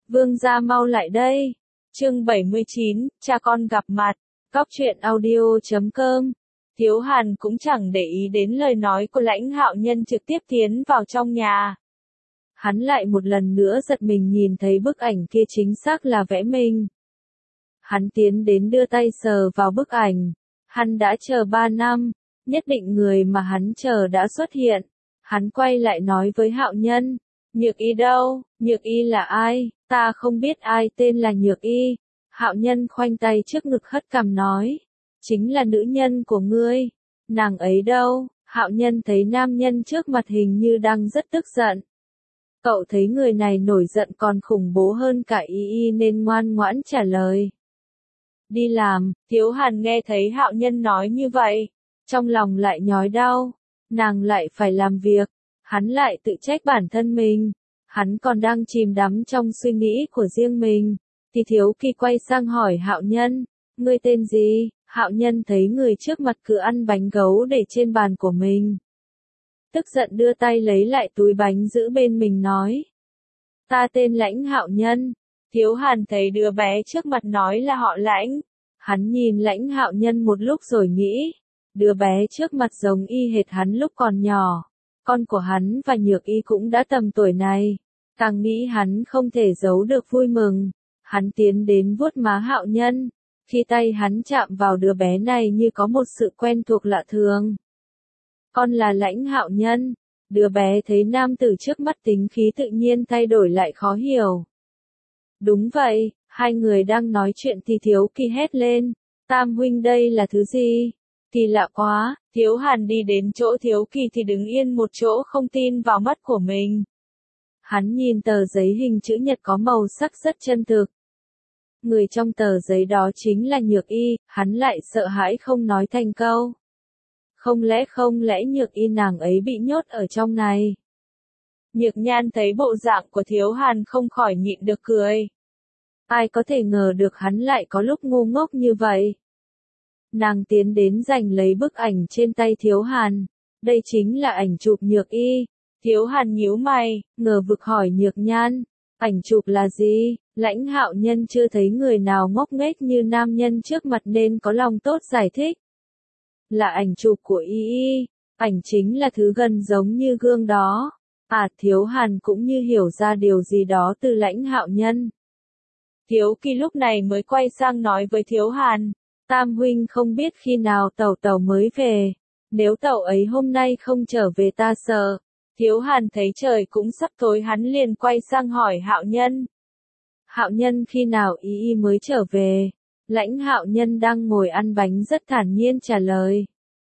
Vương gia mau lại đây. Chương 79, cha con gặp mặt. Cóc truyện audio.com. Thiếu Hàn cũng chẳng để ý đến lời nói của Lãnh Hạo Nhân, trực tiếp tiến vào trong nhà. Hắn lại một lần nữa giật mình nhìn thấy bức ảnh kia chính xác là vẽ mình. Hắn tiến đến đưa tay sờ vào bức ảnh. Hắn đã chờ 3 năm, nhất định người mà hắn chờ đã xuất hiện. Hắn quay lại nói với Hạo Nhân, Nhược Y đâu? Nhược Y là ai? Ta không biết ai tên là Nhược Y. Hạo Nhân khoanh tay trước ngực hất cằm nói, chính là nữ nhân của ngươi. Nàng ấy đâu? Hạo Nhân thấy nam nhân trước mặt hình như đang rất tức giận. Cậu thấy người này nổi giận còn khủng bố hơn cả Y nên ngoan ngoãn trả lời. Đi làm. Thiếu Hàn nghe thấy Hạo Nhân nói như vậy, trong lòng lại nhói đau. Nàng lại phải làm việc. Hắn lại tự trách bản thân mình. Hắn còn đang chìm đắm trong suy nghĩ của riêng mình. Thì Thiếu Kỳ quay sang hỏi Hạo Nhân, ngươi tên gì? Hạo Nhân thấy người trước mặt cứ ăn bánh gấu để trên bàn của mình. Tức giận đưa tay lấy lại túi bánh giữ bên mình nói. Ta tên Lãnh Hạo Nhân. Thiếu Hàn thấy đứa bé trước mặt nói là họ Lãnh. Hắn nhìn Lãnh Hạo Nhân một lúc rồi nghĩ, đứa bé trước mặt giống y hệt hắn lúc còn nhỏ. Con của hắn và Nhược Y cũng đã tầm tuổi này. Càng nghĩ hắn không thể giấu được vui mừng. Hắn tiến đến vuốt má Hạo Nhân. Khi tay hắn chạm vào đứa bé này như có một sự quen thuộc lạ thường. Con là Lãnh Hạo Nhân. Đứa bé thấy nam tử trước mắt tính khí tự nhiên thay đổi lại khó hiểu. Đúng vậy, hai người đang nói chuyện thì Thiếu Kỳ hét lên. Tam huynh đây là thứ gì? Kỳ lạ quá. Thiếu Hàn đi đến chỗ Thiếu Kỳ thì đứng yên một chỗ không tin vào mắt của mình. Hắn nhìn tờ giấy hình chữ nhật có màu sắc rất chân thực. Người trong tờ giấy đó chính là Nhược Y, hắn lại sợ hãi không nói thành câu. Không lẽ Nhược Y nàng ấy bị nhốt ở trong này? Nhược Nhan thấy bộ dạng của Thiếu Hàn không khỏi nhịn được cười. Ai có thể ngờ được hắn lại có lúc ngu ngốc như vậy? Nàng tiến đến giành lấy bức ảnh trên tay Thiếu Hàn. Đây chính là ảnh chụp Nhược Y. Thiếu Hàn nhíu mày, ngờ vực hỏi Nhược Nhan. Ảnh chụp là gì? Lãnh Hạo Nhân chưa thấy người nào ngốc nghếch như nam nhân trước mặt nên có lòng tốt giải thích. Là ảnh chụp của Y. Ảnh chính là thứ gần giống như gương đó. Thiếu Hàn cũng như hiểu ra điều gì đó từ Lãnh Hạo Nhân. Thiếu Kỳ lúc này mới quay sang nói với Thiếu Hàn. Tam huynh không biết khi nào tẩu mới về. Nếu tẩu ấy hôm nay không trở về ta sợ. Thiếu Hàn thấy trời cũng sắp tối hắn liền quay sang hỏi Hạo Nhân. Hạo Nhân khi nào Y mới trở về? Lãnh Hạo Nhân đang ngồi ăn bánh rất thản nhiên trả lời.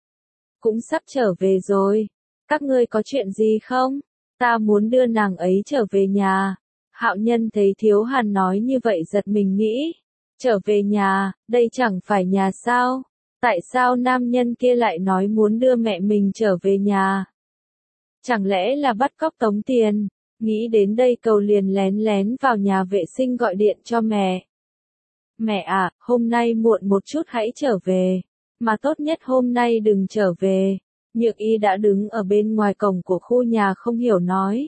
Cũng sắp trở về rồi. Các ngươi có chuyện gì không? Ta muốn đưa nàng ấy trở về nhà. Hạo Nhân thấy Thiếu Hàn nói như vậy giật mình nghĩ. Trở về nhà, đây chẳng phải nhà sao? Tại sao nam nhân kia lại nói muốn đưa mẹ mình trở về nhà? Chẳng lẽ là bắt cóc tống tiền? Nghĩ đến đây cậu liền lén lén vào nhà vệ sinh gọi điện cho mẹ. Mẹ à, hôm nay muộn một chút hãy trở về. Mà tốt nhất hôm nay đừng trở về. Nhược Y đã đứng ở bên ngoài cổng của khu nhà không hiểu nói.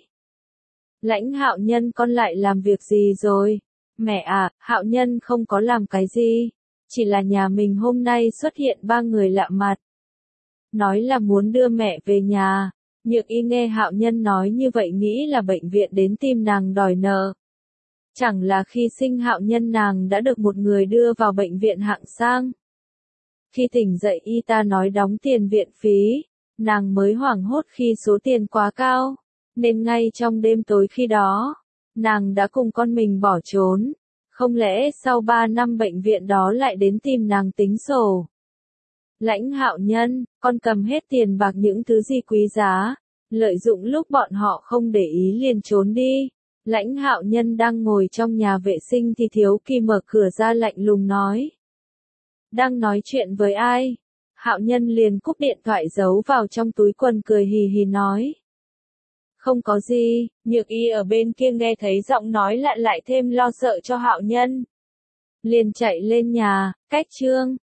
Lãnh Hạo Nhân con lại làm việc gì rồi? Mẹ à, Hạo Nhân không có làm cái gì. Chỉ là nhà mình hôm nay xuất hiện 3 người lạ mặt. Nói là muốn đưa mẹ về nhà. Nhược Y nghe Hạo Nhân nói như vậy nghĩ là bệnh viện đến tìm nàng đòi nợ. Chẳng là khi sinh Hạo Nhân nàng đã được một người đưa vào bệnh viện hạng sang. Khi tỉnh dậy y tá nói đóng tiền viện phí, nàng mới hoảng hốt khi số tiền quá cao, nên ngay trong đêm tối khi đó, nàng đã cùng con mình bỏ trốn. Không lẽ sau 3 năm bệnh viện đó lại đến tìm nàng tính sổ? Lãnh Hạo Nhân, con cầm hết tiền bạc những thứ gì quý giá, lợi dụng lúc bọn họ không để ý liền trốn đi. Lãnh Hạo Nhân đang ngồi trong nhà vệ sinh thì Thiếu Kỳ mở cửa ra lạnh lùng nói. Đang nói chuyện với ai? Hạo Nhân liền cúp điện thoại giấu vào trong túi quần cười hì hì nói. Không có gì. Nhược Y ở bên kia nghe thấy giọng nói lạ lại thêm lo sợ cho Hạo Nhân. Liền chạy lên nhà, cách chương.